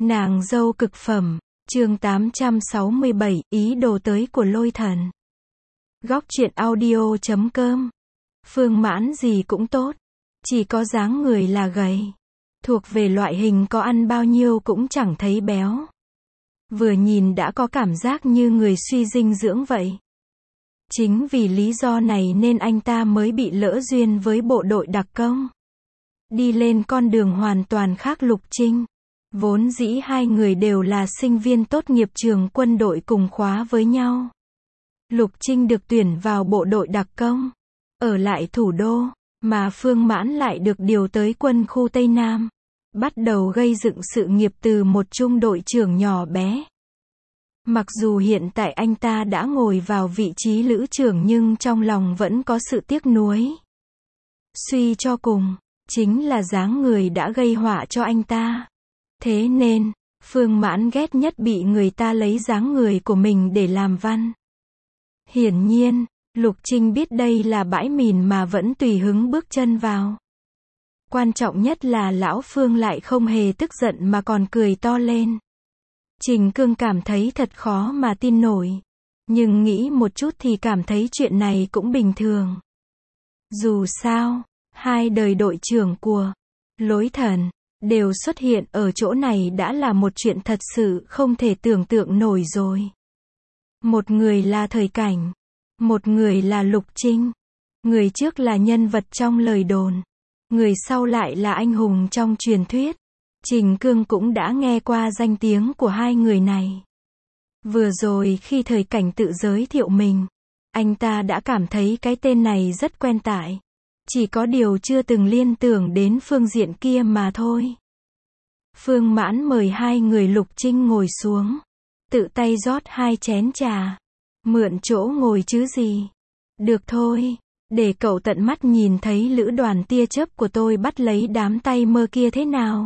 Nàng dâu cực phẩm, chương 867, ý đồ tới của lôi thần. Góc truyện audio.com. Phương Mãn gì cũng tốt, chỉ có dáng người là gầy. Thuộc về loại hình có ăn bao nhiêu cũng chẳng thấy béo. Vừa nhìn đã có cảm giác như người suy dinh dưỡng vậy. Chính vì lý do này nên anh ta mới bị lỡ duyên với bộ đội đặc công. Đi lên con đường hoàn toàn khác Lục Trinh. Vốn dĩ hai người đều là sinh viên tốt nghiệp trường quân đội cùng khóa với nhau. Lục Trinh được tuyển vào bộ đội đặc công, ở lại thủ đô, mà Phương Mãn lại được điều tới quân khu Tây Nam, bắt đầu gây dựng sự nghiệp từ một trung đội trưởng nhỏ bé. Mặc dù hiện tại anh ta đã ngồi vào vị trí lữ trưởng nhưng trong lòng vẫn có sự tiếc nuối. Suy cho cùng, chính là dáng người đã gây họa cho anh ta. Thế nên, Phương Mãn ghét nhất bị người ta lấy dáng người của mình để làm văn. Hiển nhiên, Lục Trinh biết đây là bãi mìn mà vẫn tùy hứng bước chân vào. Quan trọng nhất là lão Phương lại không hề tức giận mà còn cười to lên. Trình Cương cảm thấy thật khó mà tin nổi. Nhưng nghĩ một chút thì cảm thấy chuyện này cũng bình thường. Dù sao, hai đời đội trưởng của lối thần đều xuất hiện ở chỗ này đã là một chuyện thật sự không thể tưởng tượng nổi rồi. Một người là Thời Cảnh, một người là Lục Trinh. Người trước là nhân vật trong lời đồn, người sau lại là anh hùng trong truyền thuyết. Trình Cương cũng đã nghe qua danh tiếng của hai người này. Vừa rồi khi Thời Cảnh tự giới thiệu mình, anh ta đã cảm thấy cái tên này rất quen tai. Chỉ có điều chưa từng liên tưởng đến phương diện kia mà thôi. Phương Mãn mời hai người Lục Trinh ngồi xuống, tự tay rót hai chén trà. Mượn chỗ ngồi chứ gì. Được thôi, để cậu tận mắt nhìn thấy lữ đoàn tia chớp của tôi bắt lấy đám tay mơ kia thế nào.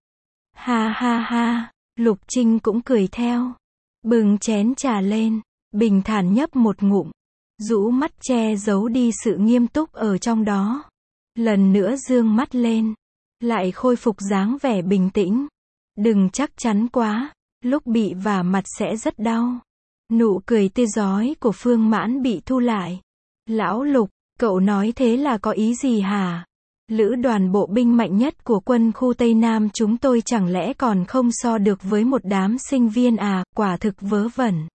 Ha ha ha, Lục Trinh cũng cười theo. Bưng chén trà lên, bình thản nhấp một ngụm, rũ mắt che giấu đi sự nghiêm túc ở trong đó. Lần nữa dương mắt lên, lại khôi phục dáng vẻ bình tĩnh. Đừng chắc chắn quá, lúc bị vả mặt sẽ rất đau. Nụ cười tươi rói của Phương Mãn bị thu lại. Lão Lục, cậu nói thế là có ý gì hả? Lữ đoàn bộ binh mạnh nhất của quân khu Tây Nam chúng tôi chẳng lẽ còn không so được với một đám sinh viên à, quả thực vớ vẩn.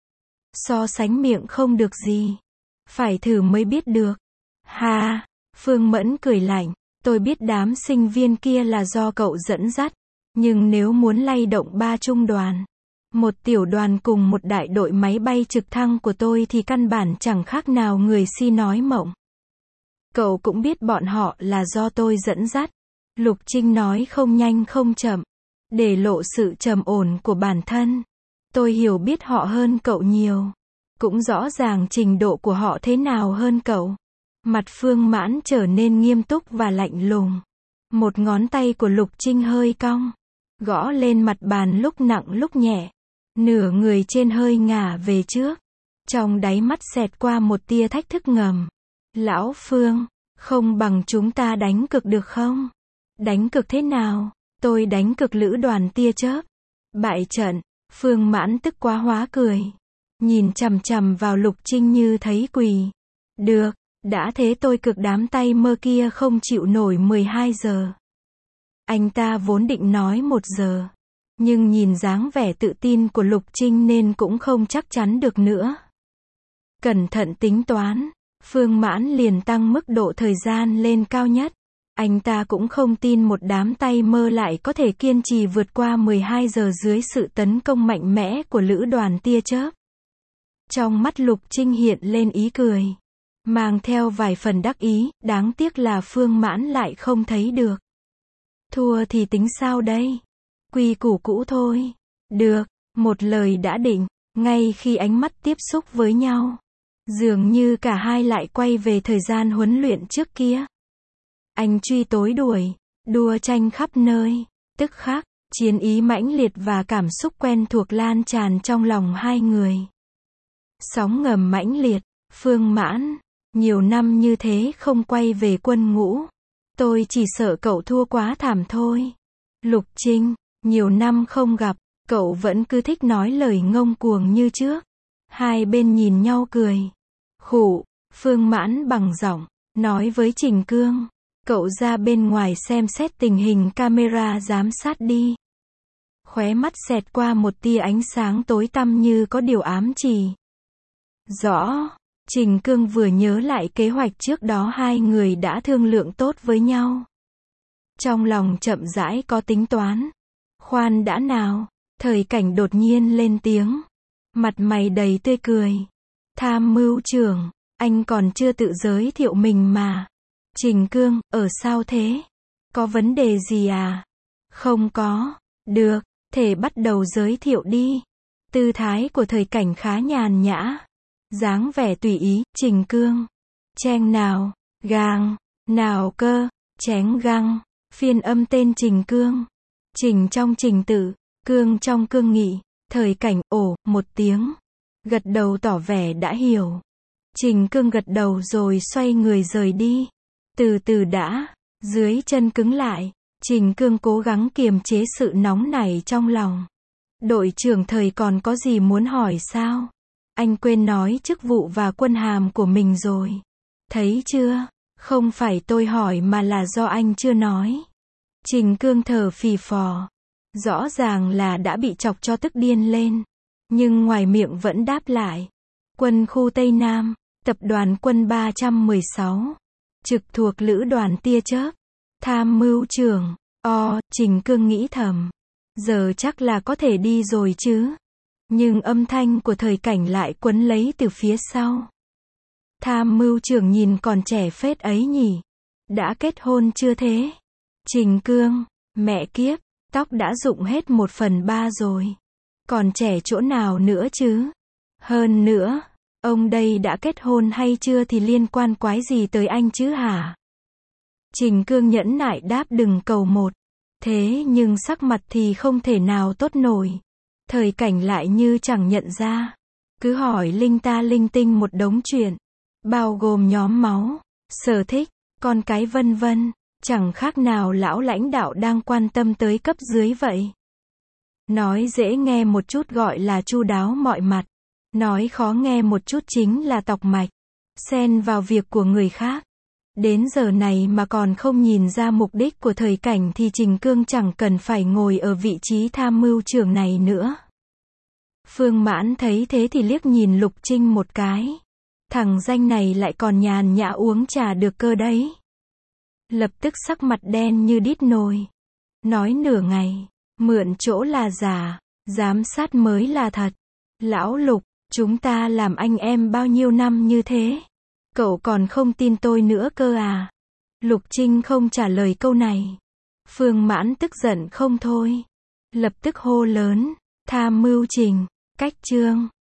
So sánh miệng không được gì. Phải thử mới biết được. Ha, Phương Mẫn cười lạnh, tôi biết đám sinh viên kia là do cậu dẫn dắt. Nhưng nếu muốn lay động 3 trung đoàn, một tiểu đoàn cùng một đại đội máy bay trực thăng của tôi thì căn bản chẳng khác nào người si nói mộng. Cậu cũng biết bọn họ là do tôi dẫn dắt. Lục Trinh nói không nhanh không chậm, để lộ sự trầm ổn của bản thân. Tôi hiểu biết họ hơn cậu nhiều. Cũng rõ ràng trình độ của họ thế nào hơn cậu. Mặt Phương Mãn trở nên nghiêm túc và lạnh lùng. Một ngón tay của Lục Trinh hơi cong, gõ lên mặt bàn lúc nặng lúc nhẹ. Nửa người trên hơi ngả về trước. Trong đáy mắt xẹt qua một tia thách thức ngầm. Lão Phương, không bằng chúng ta đánh cược được không? Đánh cược thế nào? Tôi đánh cược lữ đoàn tia chớp. Bại trận. Phương Mãn tức quá hóa cười. Nhìn chằm chằm vào Lục Trinh như thấy quỳ. Được, đã thế tôi cược đám tay mơ kia không chịu nổi 12 giờ. Anh ta vốn định nói 1 giờ. Nhưng nhìn dáng vẻ tự tin của Lục Trinh nên cũng không chắc chắn được nữa. Cẩn thận tính toán, Phương Mãn liền tăng mức độ thời gian lên cao nhất. Anh ta cũng không tin một đám tay mơ lại có thể kiên trì vượt qua 12 giờ dưới sự tấn công mạnh mẽ của lữ đoàn tia chớp. Trong mắt Lục Trinh hiện lên ý cười, mang theo vài phần đắc ý, đáng tiếc là Phương Mãn lại không thấy được. Thua thì tính sao đây? Quy củ cũ thôi. Được, một lời đã định. Ngay khi ánh mắt tiếp xúc với nhau, dường như cả hai lại quay về thời gian huấn luyện trước kia. Anh truy tối đuổi, đua tranh khắp nơi. Tức khắc, chiến ý mãnh liệt và cảm xúc quen thuộc lan tràn trong lòng hai người. Sóng ngầm mãnh liệt. Phương Mãn, nhiều năm như thế không quay về quân ngũ. Tôi chỉ sợ cậu thua quá thảm thôi. Lục Trinh, Nhiều năm không gặp, cậu vẫn cứ thích nói lời ngông cuồng như trước. Hai bên nhìn nhau cười. Khụ, Phương Mãn bằng giọng, nói với Trình Cương. Cậu ra bên ngoài xem xét tình hình camera giám sát đi. Khóe mắt xẹt qua một tia ánh sáng tối tăm như có điều ám chỉ. Rõ, Trình Cương vừa nhớ lại kế hoạch trước đó hai người đã thương lượng tốt với nhau. Trong lòng chậm rãi có tính toán. Khoan đã nào, Thời Cảnh đột nhiên lên tiếng. Mặt mày đầy tươi cười. Tham mưu trưởng, anh còn chưa tự giới thiệu mình mà. Trình Cương, ở sao thế? Có vấn đề gì à? Không có. Được, thể bắt đầu giới thiệu đi. Tư thái của Thời Cảnh khá nhàn nhã. Dáng vẻ tùy ý. Trình Cương. Cheng nào, gang, nào cơ, chén găng. Phiên âm tên Trình Cương. Trình trong trình tự, Cương trong cương nghị. Thời Cảnh, ồ, một tiếng. Gật đầu tỏ vẻ đã hiểu. Trình Cương gật đầu rồi xoay người rời đi. Từ từ đã, dưới chân cứng lại. Trình Cương cố gắng kiềm chế sự nóng nảy trong lòng. Đội trưởng Thời còn có gì muốn hỏi sao? Anh quên nói chức vụ và quân hàm của mình rồi. Thấy chưa? Không phải tôi hỏi mà là do anh chưa nói. Trình Cương thở phì phò. Rõ ràng là đã bị chọc cho tức điên lên. Nhưng ngoài miệng vẫn đáp lại. Quân khu Tây Nam, tập đoàn quân 316. Trực thuộc lữ đoàn tia chớp. Tham mưu trưởng. Trình Cương nghĩ thầm. Giờ chắc là có thể đi rồi chứ. Nhưng âm thanh của Thời Cảnh lại quấn lấy từ phía sau. Tham mưu trưởng nhìn còn trẻ phết ấy nhỉ. Đã kết hôn chưa thế? Trình Cương, mẹ kiếp, tóc đã rụng hết 1/3 rồi. Còn trẻ chỗ nào nữa chứ? Hơn nữa, ông đây đã kết hôn hay chưa thì liên quan quái gì tới anh chứ hả? Trình Cương nhẫn nại đáp đừng cầu một. Thế nhưng sắc mặt thì không thể nào tốt nổi. Thời Cảnh lại như chẳng nhận ra. Cứ hỏi linh ta linh tinh một đống chuyện. Bao gồm nhóm máu, sở thích, con cái vân vân. Chẳng khác nào lão lãnh đạo đang quan tâm tới cấp dưới vậy. Nói dễ nghe một chút gọi là chu đáo mọi mặt. Nói khó nghe một chút chính là tọc mạch. Xen vào việc của người khác. Đến giờ này mà còn không nhìn ra mục đích của Thời Cảnh thì Trình Cương chẳng cần phải ngồi ở vị trí tham mưu trưởng này nữa. Phương Mãn thấy thế thì liếc nhìn Lục Trinh một cái. Thằng danh này lại còn nhàn nhã uống trà được cơ đấy. Lập tức sắc mặt đen như đít nồi. Nói nửa ngày, mượn chỗ là giả, giám sát mới là thật. Lão Lục, chúng ta làm anh em bao nhiêu năm như thế? Cậu còn không tin tôi nữa cơ à? Lục Trinh không trả lời câu này. Phương Mãn tức giận không thôi. Lập tức hô lớn, tham mưu Trình, cách trương.